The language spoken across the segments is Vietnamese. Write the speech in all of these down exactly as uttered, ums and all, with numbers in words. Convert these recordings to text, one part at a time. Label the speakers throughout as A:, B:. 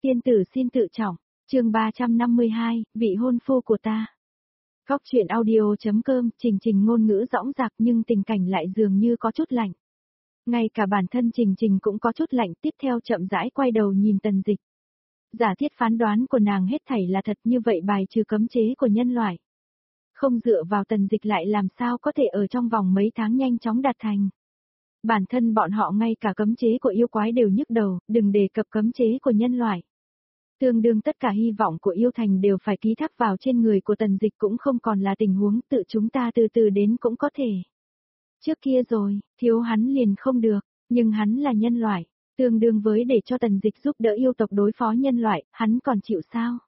A: Tiên tử xin tự trọng, chương ba trăm năm mươi hai, vị hôn phu của ta. Góc truyện audio.com, Trình Trình ngôn ngữ dõng dạc nhưng tình cảnh lại dường như có chút lạnh. Ngay cả bản thân Trình Trình cũng có chút lạnh, tiếp theo chậm rãi quay đầu nhìn Tần Dịch. Giả thiết phán đoán của nàng hết thảy là thật, như vậy bài trừ cấm chế của nhân loại. Không dựa vào Tần Dịch lại làm sao có thể ở trong vòng mấy tháng nhanh chóng đạt thành. Bản thân bọn họ ngay cả cấm chế của yêu quái đều nhức đầu, đừng đề cập cấm chế của nhân loại. Tương đương tất cả hy vọng của yêu thành đều phải ký thác vào trên người của Tần Dịch, cũng không còn là tình huống tự chúng ta từ từ đến cũng có thể. Trước kia rồi, thiếu hắn liền không được, nhưng hắn là nhân loại, tương đương với để cho Tần Dịch giúp đỡ yêu tộc đối phó nhân loại, hắn còn chịu sao?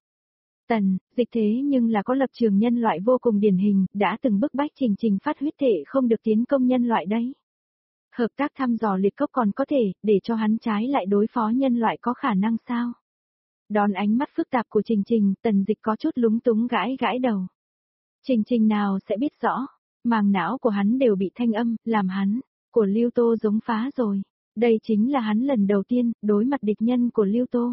A: Tần Dịch thế nhưng là có lập trường nhân loại vô cùng điển hình, đã từng bức bách Trình Trình phát huyết thể không được tiến công nhân loại đấy. Hợp tác thăm dò liệt cốc còn có thể, để cho hắn trái lại đối phó nhân loại có khả năng sao? Đón ánh mắt phức tạp của Trình Trình, Tần Dịch có chút lúng túng gãi gãi đầu. Trình Trình nào sẽ biết rõ, màng não của hắn đều bị thanh âm, làm hắn, của Lưu Tô giống phá rồi. Đây chính là hắn lần đầu tiên, đối mặt địch nhân của Lưu Tô.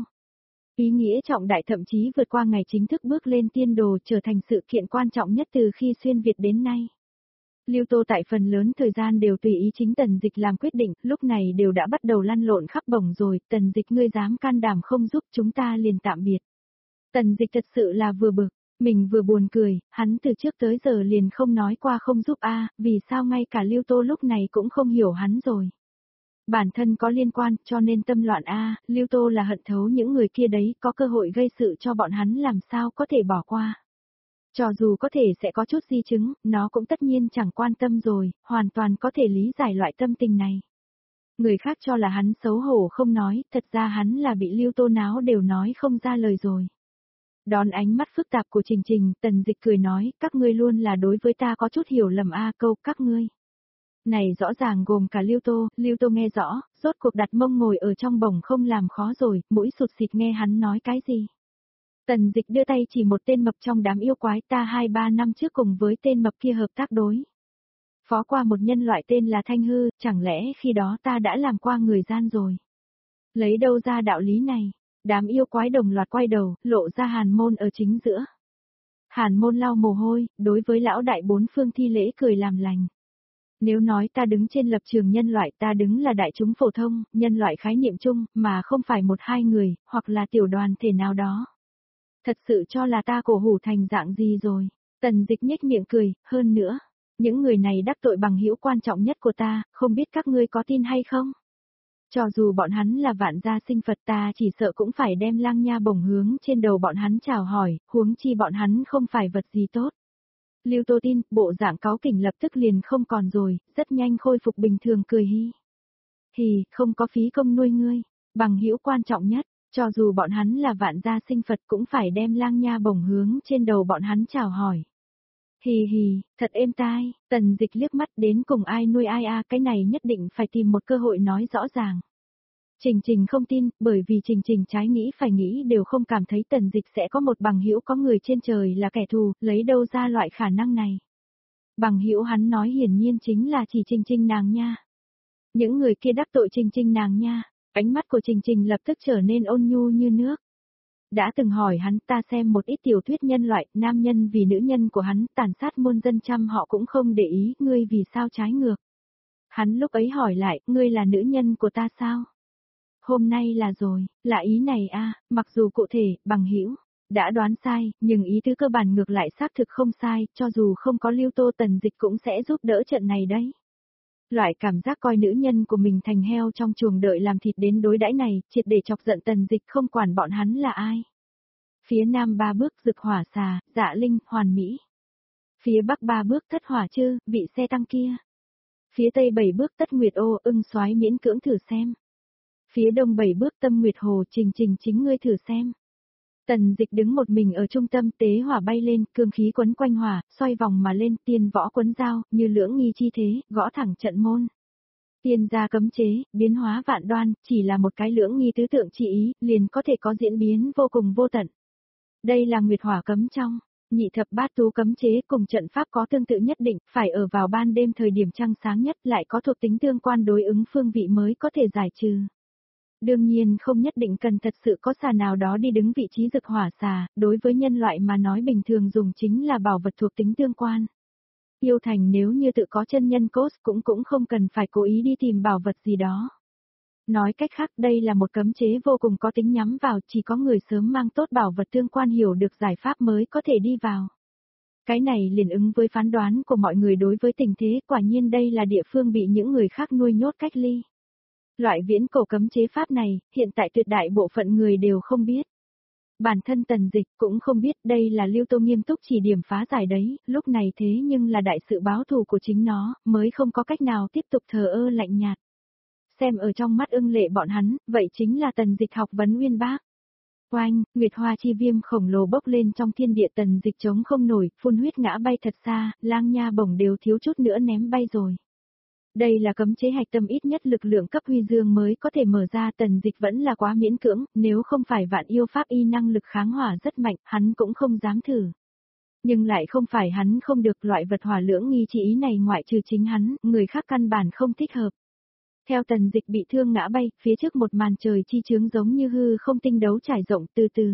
A: Ý nghĩa trọng đại thậm chí vượt qua ngày chính thức bước lên tiên đồ, trở thành sự kiện quan trọng nhất từ khi xuyên Việt đến nay. Lưu Tô tại phần lớn thời gian đều tùy ý chính Tần Dịch làm quyết định, lúc này đều đã bắt đầu lăn lộn khắp bổng rồi, Tần Dịch ngươi dám can đảm không giúp chúng ta liền tạm biệt. Tần Dịch thật sự là vừa bực, mình vừa buồn cười, hắn từ trước tới giờ liền không nói qua không giúp a, vì sao ngay cả Lưu Tô lúc này cũng không hiểu hắn rồi. Bản thân có liên quan, cho nên tâm loạn a, Lưu Tô là hận thấu những người kia đấy, có cơ hội gây sự cho bọn hắn làm sao có thể bỏ qua. Cho dù có thể sẽ có chút di chứng, nó cũng tất nhiên chẳng quan tâm rồi, hoàn toàn có thể lý giải loại tâm tình này. Người khác cho là hắn xấu hổ không nói, thật ra hắn là bị Lưu Tô náo đều nói không ra lời rồi. Đón ánh mắt phức tạp của Trình Trình, Tần Dịch cười nói, các ngươi luôn là đối với ta có chút hiểu lầm a, câu các ngươi. Này rõ ràng gồm cả Lưu Tô, Lưu Tô nghe rõ, rốt cuộc đặt mông ngồi ở trong bổng không làm khó rồi, mũi sụt xịt nghe hắn nói cái gì. Tần Dịch đưa tay chỉ một tên mập trong đám yêu quái, ta hai ba năm trước cùng với tên mập kia hợp tác đối. Phó qua một nhân loại tên là Thanh Hư, chẳng lẽ khi đó ta đã làm qua người gian rồi. Lấy đâu ra đạo lý này, đám yêu quái đồng loạt quay đầu, lộ ra Hàn Môn ở chính giữa. Hàn Môn lau mồ hôi, đối với lão đại bốn phương thi lễ cười làm lành. Nếu nói ta đứng trên lập trường nhân loại, ta đứng là đại chúng phổ thông, nhân loại khái niệm chung, mà không phải một hai người, hoặc là tiểu đoàn thể nào đó. Thật sự cho là ta cổ hủ thành dạng gì rồi. Tần Dịch nhếch miệng cười, hơn nữa, những người này đắc tội bằng hữu quan trọng nhất của ta, không biết các ngươi có tin hay không? Cho dù bọn hắn là vạn gia sinh Phật, ta chỉ sợ cũng phải đem lang nha bổng hướng trên đầu bọn hắn chào hỏi, huống chi bọn hắn không phải vật gì tốt. Lưu Tô tin, bộ dạng cáu kỉnh lập tức liền không còn rồi, rất nhanh khôi phục bình thường cười hi. Hì, không có phí công nuôi ngươi, bằng hữu quan trọng nhất. Cho dù bọn hắn là vạn gia sinh Phật cũng phải đem lang nha bổng hướng trên đầu bọn hắn chào hỏi. Hì hì, thật êm tai, Tần Dịch liếc mắt đến cùng ai nuôi ai a, cái này nhất định phải tìm một cơ hội nói rõ ràng. Trình Trình không tin, bởi vì Trình Trình trái nghĩ phải nghĩ đều không cảm thấy Tần Dịch sẽ có một bằng hữu có người trên trời là kẻ thù, lấy đâu ra loại khả năng này. Bằng hữu hắn nói hiển nhiên chính là chỉ Trình Trình nàng nha. Những người kia đắc tội Trình Trình nàng nha. Ánh mắt của Trình Trình lập tức trở nên ôn nhu như nước. Đã từng hỏi hắn, ta xem một ít tiểu thuyết nhân loại, nam nhân vì nữ nhân của hắn tàn sát muôn dân trăm họ cũng không để ý, ngươi vì sao trái ngược. Hắn lúc ấy hỏi lại, ngươi là nữ nhân của ta sao? Hôm nay là rồi, là ý này a, mặc dù cụ thể, bằng hữu đã đoán sai, nhưng ý tứ cơ bản ngược lại xác thực không sai, cho dù không có Lưu Tô, Tần Dịch cũng sẽ giúp đỡ trận này đấy. Loại cảm giác coi nữ nhân của mình thành heo trong chuồng đợi làm thịt đến đối đãi này, triệt để chọc giận Tần Dịch không quản bọn hắn là ai. Phía nam ba bước Dực Hỏa Xà, Dạ Linh, Hoàn Mỹ. Phía bắc ba bước Thất Hỏa Chư, vị xe tăng kia. Phía tây bảy bước Tất Nguyệt Ô, ưng soái miễn cưỡng thử xem. Phía đông bảy bước Tâm Nguyệt Hồ, Trình Trình chính ngươi thử xem. Tần Dịch đứng một mình ở trung tâm, tế hỏa bay lên, cương khí quấn quanh hỏa, xoay vòng mà lên, tiên võ quấn dao, như lưỡng nghi chi thế, gõ thẳng trận môn. Tiên gia cấm chế, biến hóa vạn đoan, chỉ là một cái lưỡng nghi tứ tượng chỉ ý, liền có thể có diễn biến vô cùng vô tận. Đây là nguyệt hỏa cấm trong, nhị thập bát tú cấm chế cùng trận pháp có tương tự nhất định, phải ở vào ban đêm thời điểm trăng sáng nhất lại có thuộc tính tương quan đối ứng phương vị mới có thể giải trừ. Đương nhiên không nhất định cần thật sự có xà nào đó đi đứng vị trí dực hỏa xà, đối với nhân loại mà nói bình thường dùng chính là bảo vật thuộc tính tương quan. Yêu thành nếu như tự có chân nhân cốt cũng cũng không cần phải cố ý đi tìm bảo vật gì đó. Nói cách khác đây là một cấm chế vô cùng có tính nhắm vào, chỉ có người sớm mang tốt bảo vật tương quan hiểu được giải pháp mới có thể đi vào. Cái này liền ứng với phán đoán của mọi người đối với tình thế, quả nhiên đây là địa phương bị những người khác nuôi nhốt cách ly. Loại viễn cổ cấm chế pháp này, hiện tại tuyệt đại bộ phận người đều không biết. Bản thân Tần Dịch cũng không biết đây là Lưu Tô nghiêm túc chỉ điểm phá giải đấy, lúc này thế nhưng là đại sự báo thù của chính nó, mới không có cách nào tiếp tục thờ ơ lạnh nhạt. Xem ở trong mắt ưng lệ bọn hắn, vậy chính là Tần Dịch học vấn uyên bác. Oanh, Nguyệt Hoa chi viêm khổng lồ bốc lên trong thiên địa, Tần Dịch chống không nổi, phun huyết ngã bay thật xa, lang nha bổng đều thiếu chút nữa ném bay rồi. Đây là cấm chế hạch tâm ít nhất lực lượng cấp huy dương mới có thể mở ra, Tần Dịch vẫn là quá miễn cưỡng, nếu không phải vạn yêu pháp y năng lực kháng hỏa rất mạnh, hắn cũng không dám thử. Nhưng lại không phải hắn không được, loại vật hỏa lưỡng nghi chỉ ý này ngoại trừ chính hắn, người khác căn bản không thích hợp. Theo Tần Dịch bị thương ngã bay, phía trước một màn trời chi chướng giống như hư không tinh đấu trải rộng từ từ.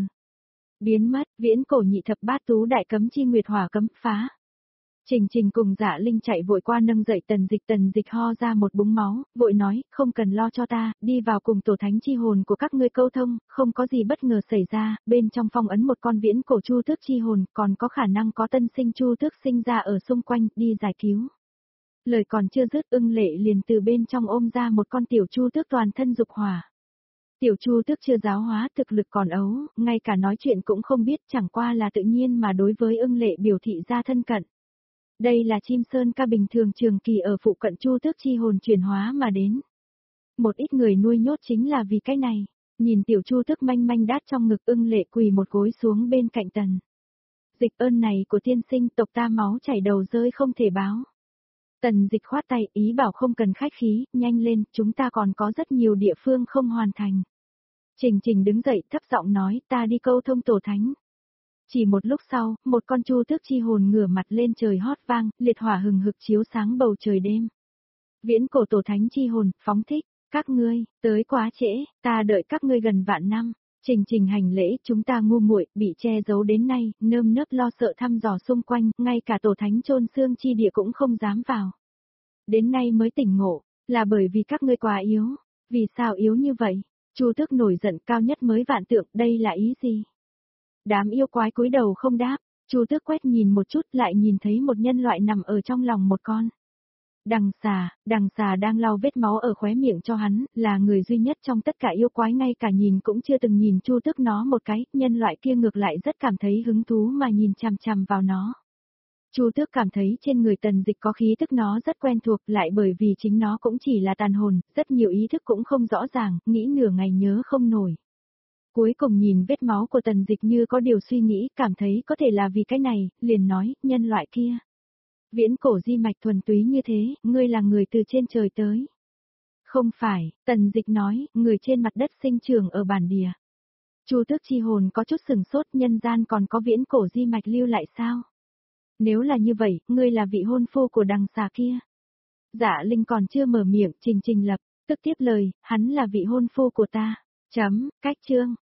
A: Biến mất, viễn cổ nhị thập bát tú đại cấm chi nguyệt hỏa cấm phá. Trình Trình cùng Dạ Linh chạy vội qua nâng dậy Tần Dịch, Tần Dịch ho ra một búng máu, vội nói, không cần lo cho ta, đi vào cùng tổ thánh chi hồn của các ngươi câu thông, không có gì bất ngờ xảy ra, bên trong phong ấn một con viễn cổ chu tước chi hồn, còn có khả năng có tân sinh chu tước sinh ra ở xung quanh, đi giải cứu. Lời còn chưa dứt, ưng lệ liền từ bên trong ôm ra một con tiểu chu tước toàn thân dục hỏa. Tiểu chu tước chưa giáo hóa, thực lực còn ấu, ngay cả nói chuyện cũng không biết, chẳng qua là tự nhiên mà đối với ưng lệ biểu thị ra thân cận. Đây là chim sơn ca bình thường trường kỳ ở phụ cận chu tước chi hồn chuyển hóa mà đến. Một ít người nuôi nhốt chính là vì cái này, nhìn tiểu chu tước manh manh đát trong ngực, ưng lệ quỳ một gối xuống bên cạnh Tần Dịch, ơn này của tiên sinh tộc ta máu chảy đầu rơi không thể báo. Tần Dịch khoát tay, ý bảo không cần khách khí, nhanh lên, chúng ta còn có rất nhiều địa phương không hoàn thành. Trình Trình đứng dậy thấp giọng nói, ta đi câu thông tổ thánh. Chỉ một lúc sau, một con chu tước chi hồn ngửa mặt lên trời hót vang, liệt hỏa hừng hực chiếu sáng bầu trời đêm. Viễn cổ tổ thánh chi hồn, phóng thích, các ngươi, tới quá trễ, ta đợi các ngươi gần vạn năm. Trình Trình hành lễ, chúng ta ngu muội, bị che giấu đến nay, nơm nớp lo sợ thăm dò xung quanh, ngay cả tổ thánh chôn xương chi địa cũng không dám vào. Đến nay mới tỉnh ngộ, là bởi vì các ngươi quá yếu. Vì sao yếu như vậy? Chu tước nổi giận, cao nhất mới vạn tượng, đây là ý gì? Đám yêu quái cúi đầu không đáp, Chu tước quét nhìn một chút, lại nhìn thấy một nhân loại nằm ở trong lòng một con đằng xà. Đằng xà đang lau vết máu ở khóe miệng cho hắn, là người duy nhất trong tất cả yêu quái ngay cả nhìn cũng chưa từng nhìn Chu tước nó một cái, nhân loại kia ngược lại rất cảm thấy hứng thú mà nhìn chằm chằm vào nó. Chu tước cảm thấy trên người Tần Dịch có khí tức nó rất quen thuộc, lại bởi vì chính nó cũng chỉ là tàn hồn, rất nhiều ý thức cũng không rõ ràng, nghĩ nửa ngày nhớ không nổi. Cuối cùng nhìn vết máu của Tần Dịch như có điều suy nghĩ, cảm thấy có thể là vì cái này, liền nói, nhân loại kia. Viễn cổ di mạch thuần túy như thế, ngươi là người từ trên trời tới. Không phải, Tần Dịch nói, người trên mặt đất sinh trưởng ở bản địa. Chu tước chi hồn có chút sừng sốt, nhân gian còn có viễn cổ di mạch lưu lại sao? Nếu là như vậy, ngươi là vị hôn phu của đằng xà kia. Dạ Linh còn chưa mở miệng, Trình Trình lập, tức tiếp lời, hắn là vị hôn phu của ta. Chấm, cách chương.